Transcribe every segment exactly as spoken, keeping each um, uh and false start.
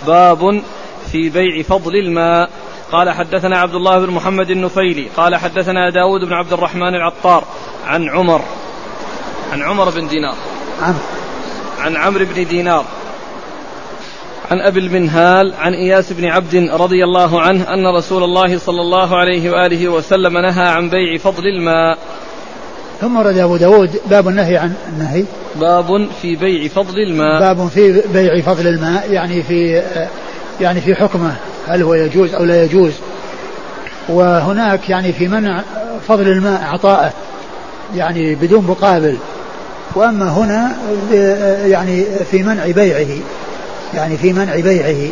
باب في بيع فضل الماء. قال حدثنا عبد الله بن محمد النفيلي قال حدثنا داود بن عبد الرحمن العطار عن عمر عن عمر بن دينار عم. عن عمرو بن دينار عن أبي المنهال عن إياس بن عبد رضي الله عنه أن رسول الله صلى الله عليه وآله وسلم نهى عن بيع فضل الماء. ثم ورد أبو داود باب النهي عن النهي باب في بيع فضل الماء. باب في بيع فضل الماء يعني في يعني في حكمه هل هو يجوز أو لا يجوز. وهناك يعني في منع فضل الماء عطاءه يعني بدون مقابل. وأما هنا يعني في منع بيعه يعني في منع بيعه.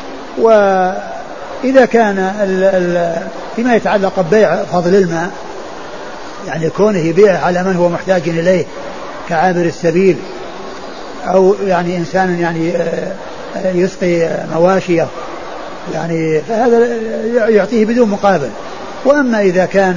وإذا كان ال ال فيما يتعلق ببيع فضل الماء يعني كونه يبيع على من هو محتاج إليه كعابر السبيل أو يعني إنسان يعني يسقي مواشيه يعني فهذا يعطيه بدون مقابل. وأما إذا كان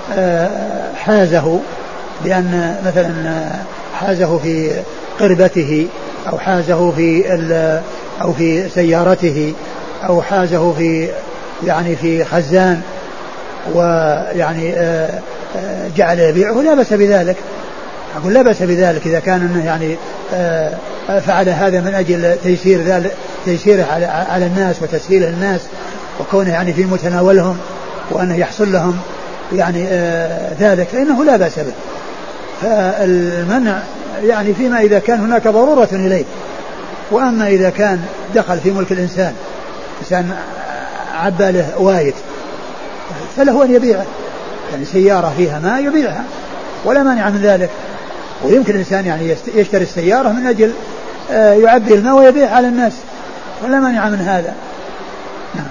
حازه بأن مثلا حازه في قربته أو حازه في أو في سيارته أو حازه في يعني في خزان ويعني جعل يبيعه لا بأس بذلك. أقول لا بأس بذلك إذا كان يعني فعل هذا من أجل تيسير ذلك تيسيره على على الناس وتسهيل الناس وكونه يعني في متناولهم وأنه يحصل لهم يعني ذلك فإنه لا بأس به. فالمنع يعني فيما إذا كان هناك ضرورة إليه. وأما إذا كان دخل في ملك الإنسان إنسان عبى له وايد فله أن يبيعه يعني سيارة فيها ماء يبيعها ولا مانع من ذلك. ويمكن الإنسان يعني يشتري السيارة من أجل يعبي الماء ويبيع على الناس ولا مانع من هذا. نعم.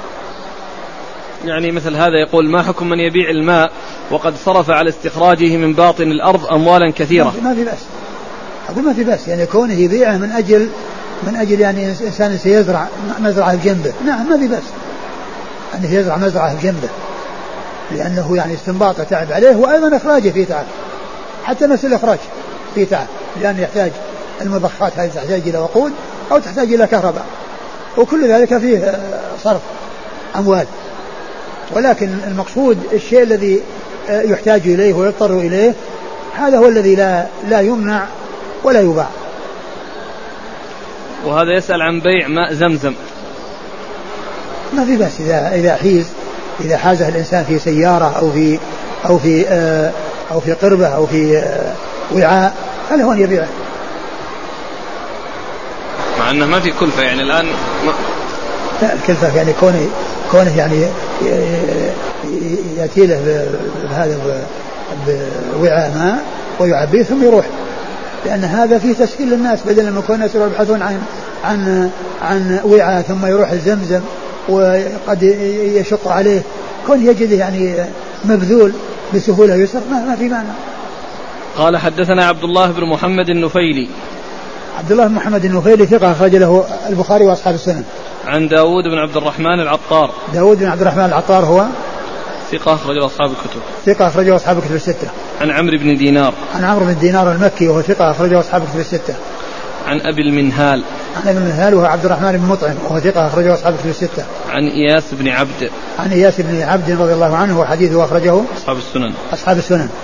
يعني مثل هذا يقول ما حكم من يبيع الماء وقد صرف على استخراجه من باطن الأرض أموالا كثيرة؟ ما في بأس. أقول ما في بأس يعني كونه يبيعه من أجل من أجل يعني إنسان سيزرع مزرعة بجنبه نعم ما في بأس أنه يزرع مزرعة بجنبه لأنه يعني استنباطه تعب عليه وأيضا إخراجه فيه تعب حتى نفس الإخراج فيه تعب لأنه يحتاج المضخات هذه تحتاج إلى وقود أو تحتاج إلى كهرباء وكل ذلك فيه صرف أموال. ولكن المقصود الشيء الذي يحتاج إليه ويضطر إليه هذا هو الذي لا لا يمنع ولا يباع. وهذا يسأل عن بيع ماء زمزم. ما في بس إذا إذا حيز إذا حازه الإنسان في سيارة أو في أو في أو في قربة أو في وعاء هل هو يبيعه مع أنه ما في كلفة يعني الآن ما... لا الكلفة يعني كونه كونه يعني يأتي له بهذا بوعاء ماء ويعبيه ثم يروح لأن هذا فيه تسهيل للناس بدل ما يكون الناس يبحثون عن عن عن وعاء ثم يروح الزمزم وقد يشق عليه كون يجد يعني مبذول بسهولة يسر ما, ما في معنى. قال حدثنا عبد الله بن محمد النفيلي. عبد الله بن محمد النفيلي ثقة أخرج له البخاري وأصحاب السنن. عن داود بن عبد الرحمن العطار. داود بن عبد الرحمن العطار هو ثقة أخرج أصحاب الكتب. ثقة أخرج أصحاب الكتب الستة. عن عمرو بن دينار. عن عمرو بن دينار المكي وهو ثقة أخرج أصحاب الكتب الستة. عن أبي المنهال. عن أبي المنهال وهو عبد الرحمن بن مطعم وهو ثقة أخرجه أصحاب الكتب الستة. عن إياس بن عبد. عن إياس بن عبد رضي الله عنه وحديثه أخرجه أصحاب السنن. أصحاب السنن.